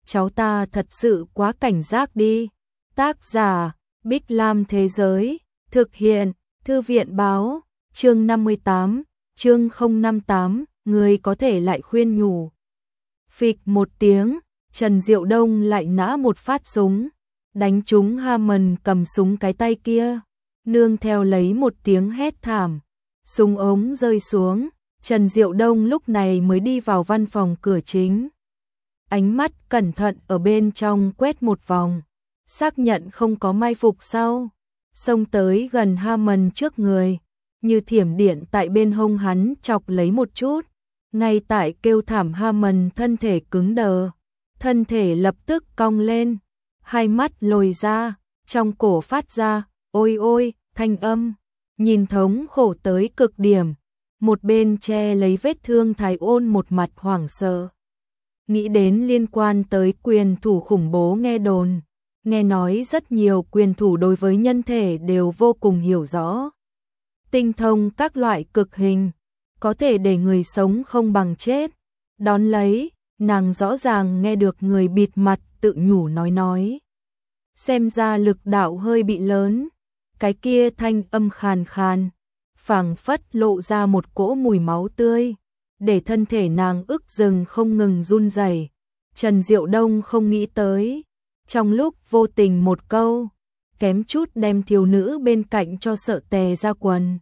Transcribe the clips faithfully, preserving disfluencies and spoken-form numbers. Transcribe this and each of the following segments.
cháu ta thật sự quá cảnh giác đi. Tác giả, Bích Lam Thế Giới, thực hiện, Thư viện Báo, chương năm mươi tám, chương không năm tám, người có thể lại khuyên nhủ. Phịch một tiếng, Trần Diệu Đông lại nã một phát súng, đánh trúng Hammond cầm súng cái tay kia, nương theo lấy một tiếng hét thảm, súng ống rơi xuống, Trần Diệu Đông lúc này mới đi vào văn phòng cửa chính. Ánh mắt cẩn thận ở bên trong quét một vòng, xác nhận không có mai phục sau, xông tới gần Hammond trước người, như thiểm điện tại bên hông hắn chọc lấy một chút, ngay tại kêu thảm Hammond thân thể cứng đờ, thân thể lập tức cong lên, hai mắt lồi ra, trong cổ phát ra, ôi ôi, thanh âm, nhìn thống khổ tới cực điểm, một bên che lấy vết thương Thái Ôn một mặt hoảng sợ. Nghĩ đến liên quan tới quyền thủ khủng bố nghe đồn, nghe nói rất nhiều quyền thủ đối với nhân thể đều vô cùng hiểu rõ. Tinh thông các loại cực hình, có thể để người sống không bằng chết. Đón lấy, nàng rõ ràng nghe được người bịt mặt tự nhủ nói nói. Xem ra lực đạo hơi bị lớn, cái kia thanh âm khàn khàn, phảng phất lộ ra một cỗ mùi máu tươi, để thân thể nàng ức dừng không ngừng run rẩy. Trần Diệu Đông không nghĩ tới, trong lúc vô tình một câu, kém chút đem thiếu nữ bên cạnh cho sợ tè ra quần.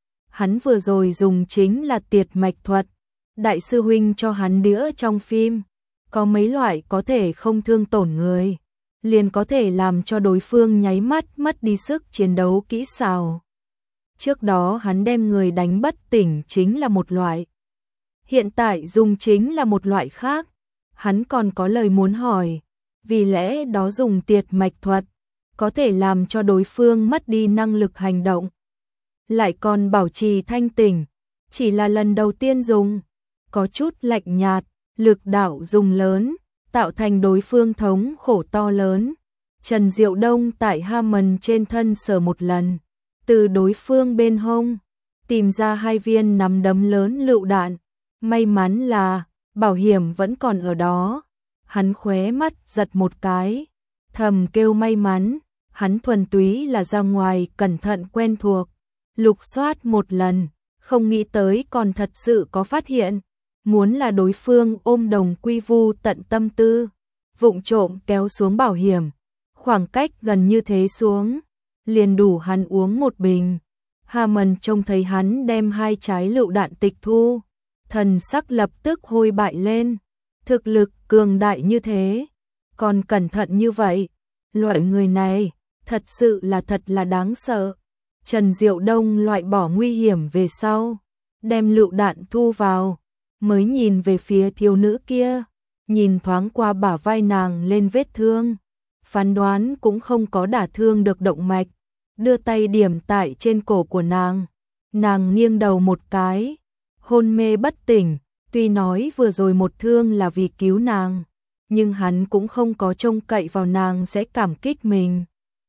Hắn vừa rồi dùng chính là tiệt mạch thuật, đại sư huynh cho hắn đĩa trong phim, có mấy loại có thể không thương tổn người, liền có thể làm cho đối phương nháy mắt mất đi sức chiến đấu kỹ xảo. Trước đó hắn đem người đánh bất tỉnh chính là một loại, hiện tại dùng chính là một loại khác. Hắn còn có lời muốn hỏi, vì lẽ đó dùng tiệt mạch thuật, có thể làm cho đối phương mất đi năng lực hành động, lại còn bảo trì thanh tỉnh, chỉ là lần đầu tiên dùng, có chút lạnh nhạt, lực đạo dùng lớn, tạo thành đối phương thống khổ to lớn. Trần Diệu Đông tại Hammond trên thân sờ một lần, từ đối phương bên hông, tìm ra hai viên nắm đấm lớn lựu đạn, may mắn là bảo hiểm vẫn còn ở đó. Hắn khóe mắt giật một cái, thầm kêu may mắn, hắn thuần túy là ra ngoài cẩn thận quen thuộc, lục soát một lần, không nghĩ tới còn thật sự có phát hiện, muốn là đối phương ôm đồng quy vu tận tâm tư, vụng trộm kéo xuống bảo hiểm, khoảng cách gần như thế xuống, liền đủ hắn uống một bình. Hammond trông thấy hắn đem hai trái lựu đạn tịch thu, thần sắc lập tức hôi bại lên, thực lực cường đại như thế, còn cẩn thận như vậy, loại người này, thật sự là thật là đáng sợ. Trần Diệu Đông loại bỏ nguy hiểm về sau, đem lựu đạn thu vào, mới nhìn về phía thiếu nữ kia, nhìn thoáng qua bả vai nàng lên vết thương, phán đoán cũng không có đả thương được động mạch, đưa tay điểm tại trên cổ của nàng, nàng nghiêng đầu một cái, hôn mê bất tỉnh. Tuy nói vừa rồi một thương là vì cứu nàng, nhưng hắn cũng không có trông cậy vào nàng sẽ cảm kích mình.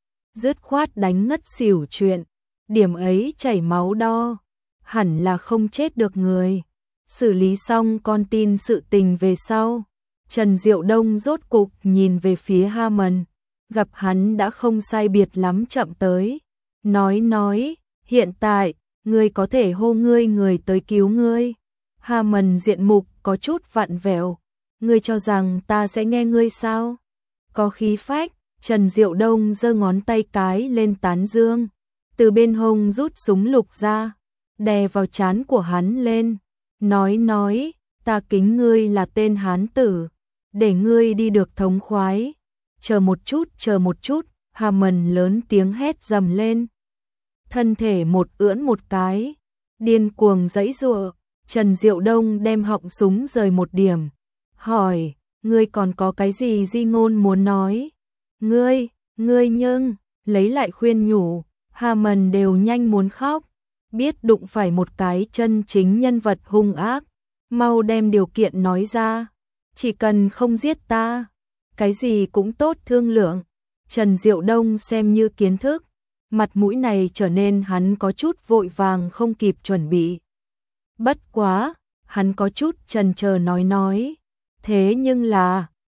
Dứt khoát đánh ngất xỉu chuyện, điểm ấy chảy máu đo, hẳn là không chết được người. Xử lý xong con tin sự tình về sau, Trần Diệu Đông rốt cục nhìn về phía Hammond, gặp hắn đã không sai biệt lắm chậm tới. Nói nói, hiện tại, ngươi có thể hô ngươi người tới cứu ngươi. Hammond diện mục có chút vặn vẹo, ngươi cho rằng ta sẽ nghe ngươi sao? Có khí phách, Trần Diệu Đông giơ ngón tay cái lên tán dương, từ bên hông rút súng lục ra, đè vào trán của hắn lên, nói nói, ta kính ngươi là tên hán tử, để ngươi đi được thống khoái. Chờ một chút, chờ một chút, Hammond lớn tiếng hét dầm lên, thân thể một ưỡn một cái, điên cuồng giãy giụa. Trần Diệu Đông đem họng súng rời một điểm, hỏi, ngươi còn có cái gì di ngôn muốn nói? Ngươi, ngươi nhưng, lấy lại khuyên nhủ, Hammond đều nhanh muốn khóc, biết đụng phải một cái chân chính nhân vật hung ác, mau đem điều kiện nói ra, chỉ cần không giết ta, cái gì cũng tốt thương lượng. Trần Diệu Đông xem như kiến thức, mặt mũi này trở nên hắn có chút vội vàng không kịp chuẩn bị. Bất quá, hắn có chút chần chờ nói nói, thế nhưng là,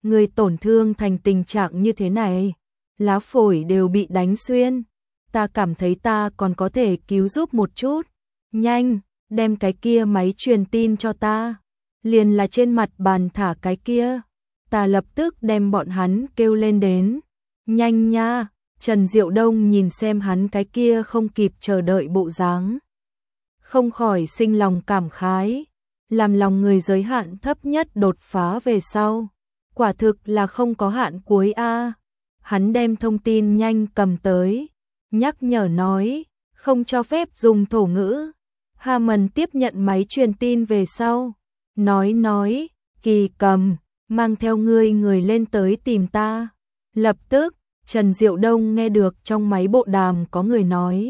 người tổn thương thành tình trạng như thế này, lá phổi đều bị đánh xuyên. Ta cảm thấy ta còn có thể cứu giúp một chút. Nhanh, đem cái kia máy truyền tin cho ta. Liền là trên mặt bàn thả cái kia. Ta lập tức đem bọn hắn kêu lên đến. Nhanh nha, Trần Diệu Đông nhìn xem hắn cái kia không kịp chờ đợi bộ dáng, không khỏi sinh lòng cảm khái, làm lòng người giới hạn thấp nhất đột phá về sau. Quả thực là không có hạn cuối a. Hắn đem thông tin nhanh cầm tới, nhắc nhở nói, không cho phép dùng thổ ngữ. Hammond tiếp nhận máy truyền tin về sau, nói nói, Kỳ Cầm, mang theo ngươi người lên tới tìm ta. Lập tức, Trần Diệu Đông nghe được trong máy bộ đàm có người nói.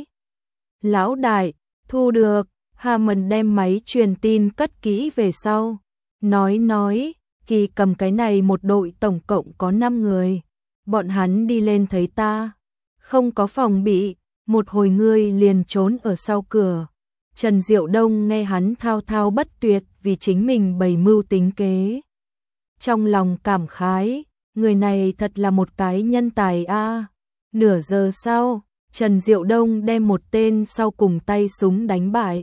Lão đại, thu được. Hammond đem máy truyền tin cất kỹ về sau. Nói nói, Kỳ Cầm cái này một đội tổng cộng có năm người. Bọn hắn đi lên thấy ta. Không có phòng bị, một hồi ngươi liền trốn ở sau cửa. Trần Diệu Đông nghe hắn thao thao bất tuyệt vì chính mình bày mưu tính kế. Trong lòng cảm khái, người này thật là một cái nhân tài a. Nửa giờ sau, Trần Diệu Đông đem một tên sau cùng tay súng đánh bại.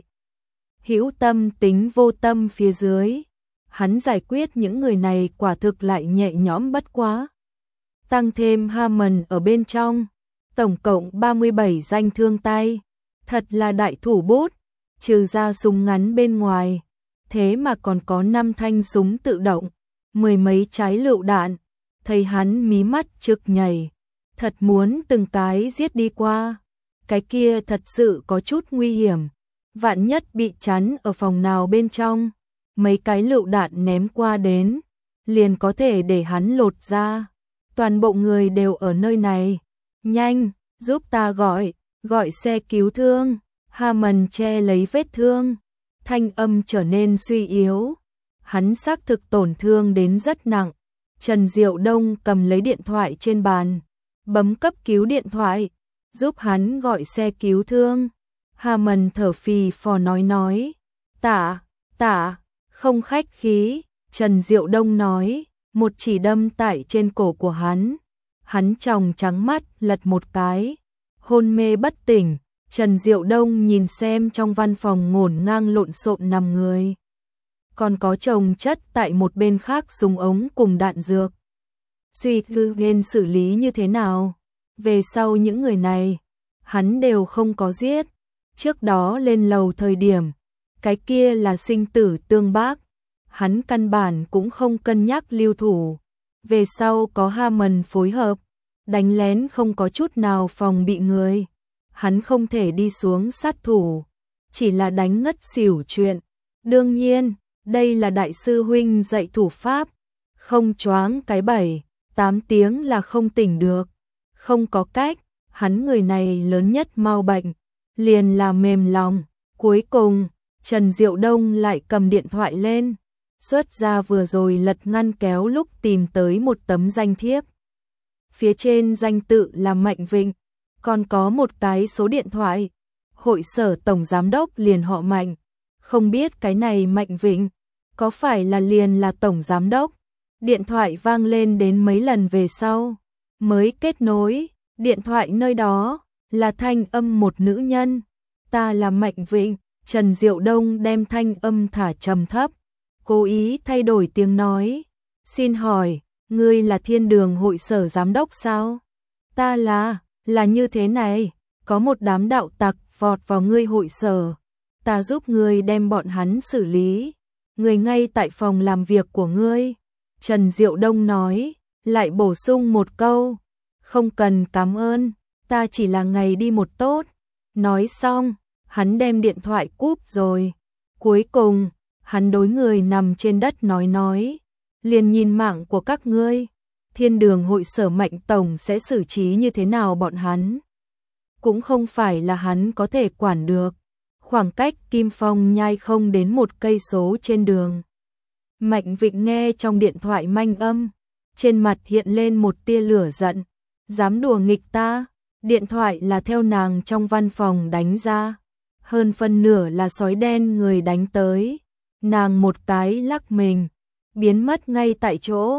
Hữu tâm tính vô tâm phía dưới, hắn giải quyết những người này quả thực lại nhẹ nhõm bất quá. Tăng thêm Hammond ở bên trong, tổng cộng ba mươi bảy danh thương tay, thật là đại thủ bút, trừ ra súng ngắn bên ngoài, thế mà còn có năm thanh súng tự động, mười mấy trái lựu đạn, thấy hắn mí mắt trực nhảy, thật muốn từng cái giết đi qua, cái kia thật sự có chút nguy hiểm. Vạn nhất bị chắn ở phòng nào bên trong, mấy cái lựu đạn ném qua đến, liền có thể để hắn lột ra. Toàn bộ người đều ở nơi này. Nhanh, giúp ta gọi, gọi xe cứu thương. Hammond che lấy vết thương, thanh âm trở nên suy yếu. Hắn xác thực tổn thương đến rất nặng. Trần Diệu Đông cầm lấy điện thoại trên bàn, bấm cấp cứu điện thoại, giúp hắn gọi xe cứu thương. Hammond thở phì phò nói nói, tạ, tạ, không khách khí. Trần Diệu Đông nói, một chỉ đâm tại trên cổ của hắn. Hắn tròng trắng mắt lật một cái, hôn mê bất tỉnh. Trần Diệu Đông nhìn xem trong văn phòng ngổn ngang lộn xộn nằm người. Còn có chồng chất tại một bên khác súng ống cùng đạn dược. Suy tư nên xử lý như thế nào? Về sau những người này, hắn đều không có giết. Trước đó lên lầu thời điểm, cái kia là sinh tử tương bác, hắn căn bản cũng không cân nhắc lưu thủ. Về sau có Hammond phối hợp, đánh lén không có chút nào phòng bị người, hắn không thể đi xuống sát thủ, chỉ là đánh ngất xỉu chuyện. Đương nhiên, đây là đại sư huynh dạy thủ pháp, không choáng cái bảy, tám tiếng là không tỉnh được. Không có cách, hắn người này lớn nhất mau bệnh, liền là mềm lòng. Cuối cùng, Trần Diệu Đông lại cầm điện thoại lên, xuất ra vừa rồi lật ngăn kéo lúc tìm tới một tấm danh thiếp. Phía trên danh tự là Mạnh Vịnh, còn có một cái số điện thoại. Hội sở tổng giám đốc liền họ Mạnh, không biết cái này Mạnh Vịnh có phải là liền là tổng giám đốc. Điện thoại vang lên đến mấy lần về sau, mới kết nối. Điện thoại nơi đó là thanh âm một nữ nhân. Ta là Mạnh Vịnh. Trần Diệu Đông đem thanh âm thả trầm thấp, cố ý thay đổi tiếng nói. Xin hỏi, ngươi là Thiên Đường hội sở giám đốc sao? Ta là, là như thế này, có một đám đạo tặc vọt vào ngươi hội sở. Ta giúp ngươi đem bọn hắn xử lý. Người ngay tại phòng làm việc của ngươi. Trần Diệu Đông nói, lại bổ sung một câu. Không cần cảm ơn, ta chỉ là ngày đi một tốt. Nói xong, hắn đem điện thoại cúp rồi. Cuối cùng, hắn đối người nằm trên đất nói nói. Liền nhìn mạng của các ngươi. Thiên Đường hội sở Mạnh tổng sẽ xử trí như thế nào bọn hắn. Cũng không phải là hắn có thể quản được. Khoảng cách Kim Phong nhai không đến một cây số trên đường. Mạnh Vịnh nghe trong điện thoại manh âm, trên mặt hiện lên một tia lửa giận. Dám đùa nghịch ta? Điện thoại là theo nàng trong văn phòng đánh ra. Hơn phân nửa là sói đen người đánh tới. Nàng một cái lắc mình, biến mất ngay tại chỗ.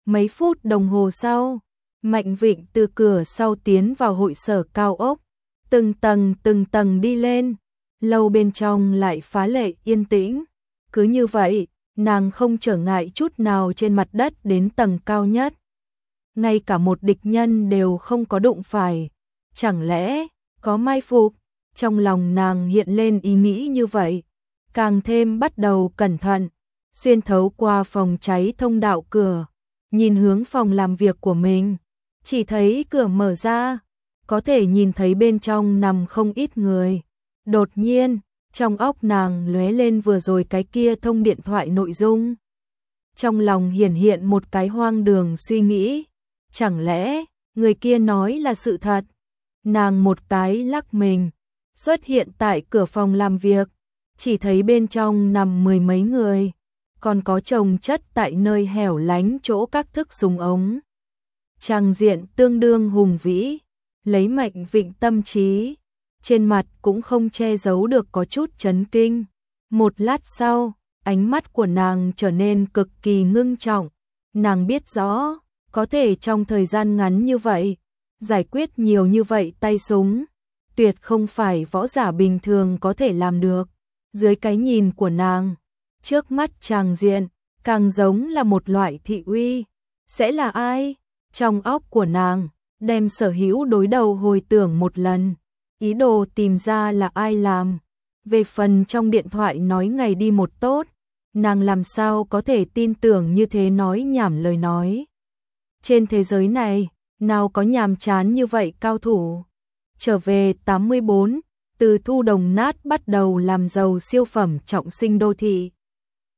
Mấy phút đồng hồ sau, Mạnh Vịnh từ cửa sau tiến vào hội sở cao ốc, từng tầng từng tầng đi lên, lâu bên trong lại phá lệ yên tĩnh. Cứ như vậy, nàng không trở ngại chút nào trên mặt đất đến tầng cao nhất. Ngay cả một địch nhân đều không có đụng phải. Chẳng lẽ có mai phục? Trong lòng nàng hiện lên ý nghĩ như vậy, càng thêm bắt đầu cẩn thận, xuyên thấu qua phòng cháy thông đạo cửa, nhìn hướng phòng làm việc của mình, chỉ thấy cửa mở ra, có thể nhìn thấy bên trong nằm không ít người. Đột nhiên, trong óc nàng lóe lên vừa rồi cái kia thông điện thoại nội dung. Trong lòng hiển hiện một cái hoang đường suy nghĩ, chẳng lẽ người kia nói là sự thật? Nàng một cái lắc mình, xuất hiện tại cửa phòng làm việc, chỉ thấy bên trong nằm mười mấy người, còn có chồng chất tại nơi hẻo lánh chỗ các thức súng ống. Tràng diện tương đương hùng vĩ, lấy Mạnh Vịnh tâm trí, trên mặt cũng không che giấu được có chút chấn kinh. Một lát sau, ánh mắt của nàng trở nên cực kỳ ngưng trọng, nàng biết rõ, có thể trong thời gian ngắn như vậy, giải quyết nhiều như vậy tay súng, tuyệt không phải võ giả bình thường có thể làm được. Dưới cái nhìn của nàng, trước mắt tràng diện, càng giống là một loại thị uy. Sẽ là ai? Trong óc của nàng, đem sở hữu đối đầu hồi tưởng một lần, ý đồ tìm ra là ai làm. Về phần trong điện thoại nói ngày đi một tốt, nàng làm sao có thể tin tưởng như thế nói nhảm lời nói. Trên thế giới này, nào có nhàm chán như vậy cao thủ. Trở về tám mươi bốn, từ thu đồng nát bắt đầu làm giàu siêu phẩm trọng sinh đô thị.